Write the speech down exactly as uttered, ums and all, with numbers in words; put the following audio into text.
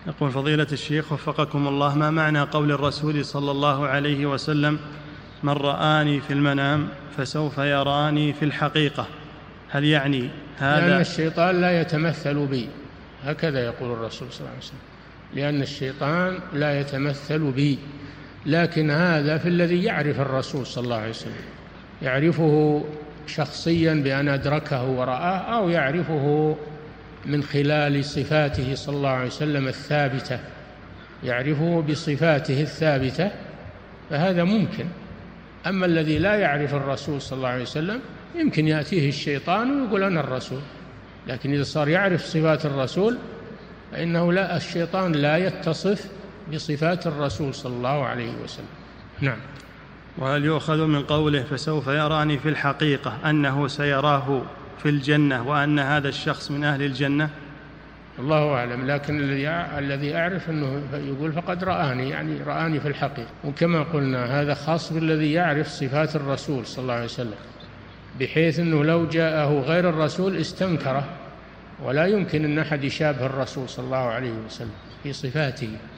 يقول فضيلة الشيخ وفقكم الله، ما معنى قول الرسول صلى الله عليه وسلم: من رآني في المنام فسوف يراني في الحقيقة؟ هل يعني هذا؟ لأن الشيطان لا يتمثل بي، هكذا يقول الرسول صلى الله عليه وسلم، لأن الشيطان لا يتمثل بي، لكن هذا في الذي يعرف الرسول صلى الله عليه وسلم، يعرفه شخصيا بأن أدركه ورآه، أو يعرفه من خلال صفاته صلى الله عليه وسلم الثابتة، يعرفه بصفاته الثابتة، فهذا ممكن. أما الذي لا يعرف الرسول صلى الله عليه وسلم يمكن يأتيه الشيطان ويقول أنا الرسول، لكن إذا صار يعرف صفات الرسول فإنه لا، الشيطان لا يتصف بصفات الرسول صلى الله عليه وسلم. نعم. وهل يؤخذ من قوله فسوف يراني في الحقيقة أنه سيراه في الجنة وأن هذا الشخص من أهل الجنة؟ الله أعلم، لكن الذي أعرف أنه يقول فقد رآني، يعني رآني في الحقيقة. وكما قلنا هذا خاص بالذي يعرف صفات الرسول صلى الله عليه وسلم، بحيث أنه لو جاءه غير الرسول استنكره، ولا يمكن أن أحد يشابه الرسول صلى الله عليه وسلم في صفاته.